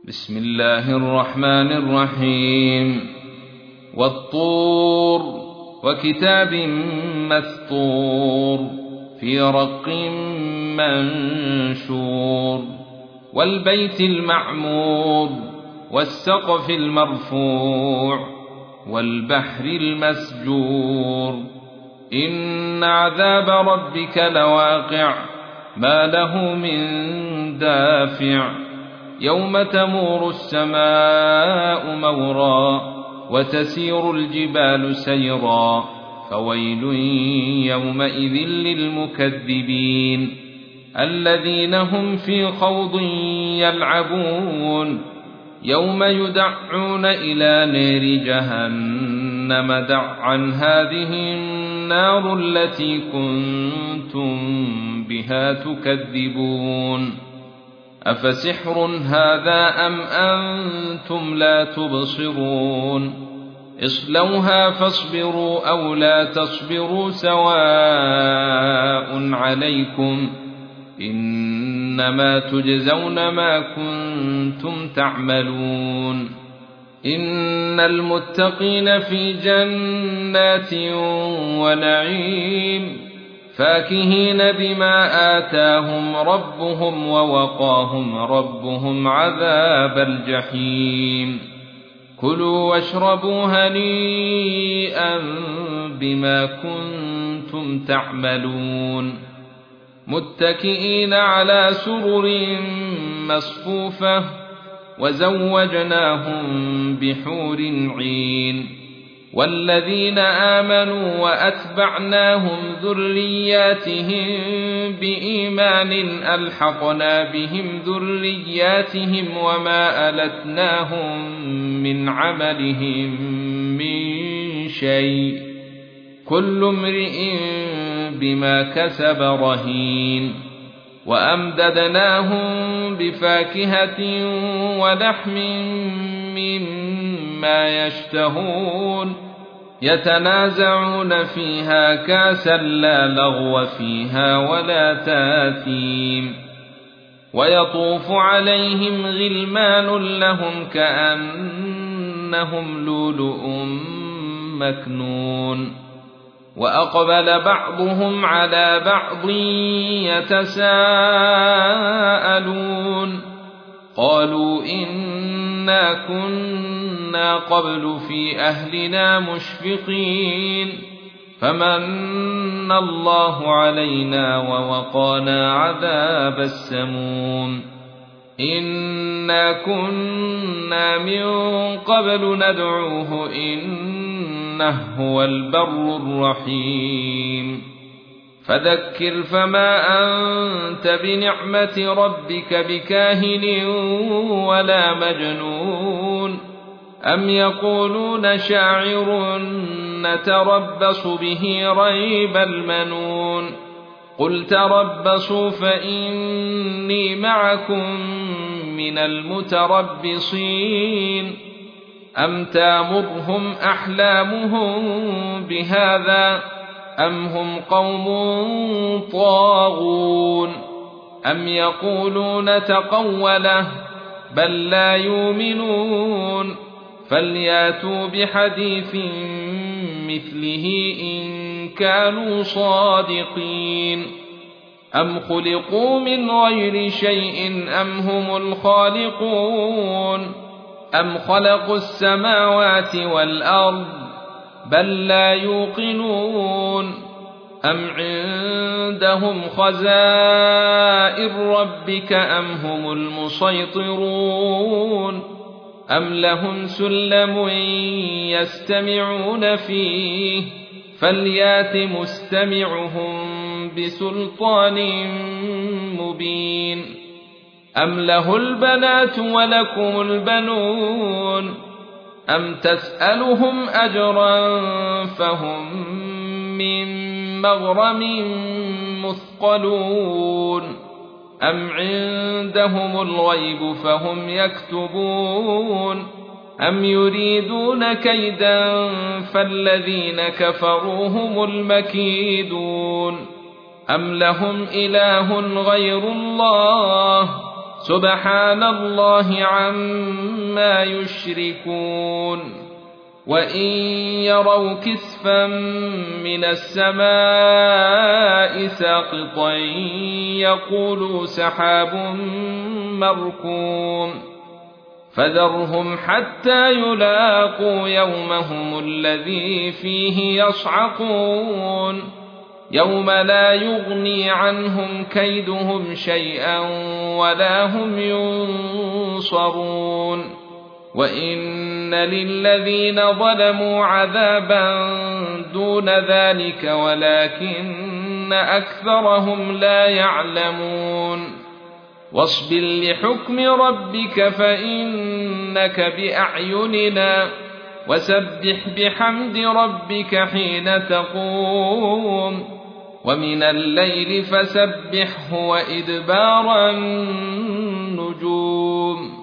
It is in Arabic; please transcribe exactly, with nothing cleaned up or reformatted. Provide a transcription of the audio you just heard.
بسم الله الرحمن الرحيم والطور وكتاب مسطور في رق منشور والبيت المعمور والسقف المرفوع والبحر المسجور إن عذاب ربك لواقع ما له من دافع يوم تمور السماء مورا وتسير الجبال سيرا فويل يومئذ للمكذبين الذين هم في خوض يلعبون يوم يدعون إلى نار جهنم دعا هذه النار التي كنتم بها تكذبون أفسحر هذا أم أنتم لا تبصرون اصلوها فاصبروا أو لا تصبروا سواء عليكم إنما تجزون ما كنتم تعملون إن المتقين في جنات ونعيم فاكهين بما آتاهم ربهم ووقاهم ربهم عذاب الجحيم كلوا واشربوا هنيئا بما كنتم تعملون متكئين على سرر مصفوفة وزوجناهم بحور عين والذين آمنوا وأتبعناهم ذرياتهم بإيمان ألحقنا بهم ذرياتهم وما ألتناهم من عملهم من شيء كل امرئ بما كسب رهين وأمددناهم بفاكهة ولحم مما يشتهون يتنازعون فيها كاسا لا لغو فيها ولا تاثيم ويطوف عليهم غلمان لهم كأنهم لؤلؤ مكنون وأقبل بعضهم على بعض يتساءلون قالوا إنا كنا قبل في أهلنا مشفقين فمن الله علينا ووقانا عذاب السموم إنا كنا من قبل ندعوه إنه هو البر الرحيم فذكر فما أنت بنعمة ربك بكاهن ولا مجنون أم يقولون شاعر نتربص به ريب المنون قل تربصوا فإني معكم من المتربصين أم تامرهم أحلامهم بهذا أم هم قوم طاغون أم يقولون تقوله بل لا يؤمنون فلياتوا بحديث مثله إن كانوا صادقين أم خلقوا من غير شيء أم هم الخالقون أم خلقوا السماوات والأرض بل لا يوقنون أم عندهم خزائن ربك أم هم المسيطرون أم لهم سلم يستمعون فيه فليات مستمعهم بسلطان مبين أم له البنات ولكم البنون أم تسألهم أجرا فهم من مغرم مثقلون أم عندهم الغيب فهم يكتبون أم يريدون كيدا فالذين كفروا هم المكيدون أم لهم إله غير الله سبحان الله عما يشركون وإن يروا كسفا من السماء ساقطا يقولوا سحاب مركوم فذرهم حتى يلاقوا يومهم الذي فيه يصعقون يوم لا يغني عنهم كيدهم شيئا ولا هم ينصرون وإن للذين ظلموا عذابا دون ذلك ولكن أكثرهم لا يعلمون واصبر لحكم ربك فإنك بأعيننا وسبح بحمد ربك حين تقوم ومن الليل فسبحه وإدبار النجوم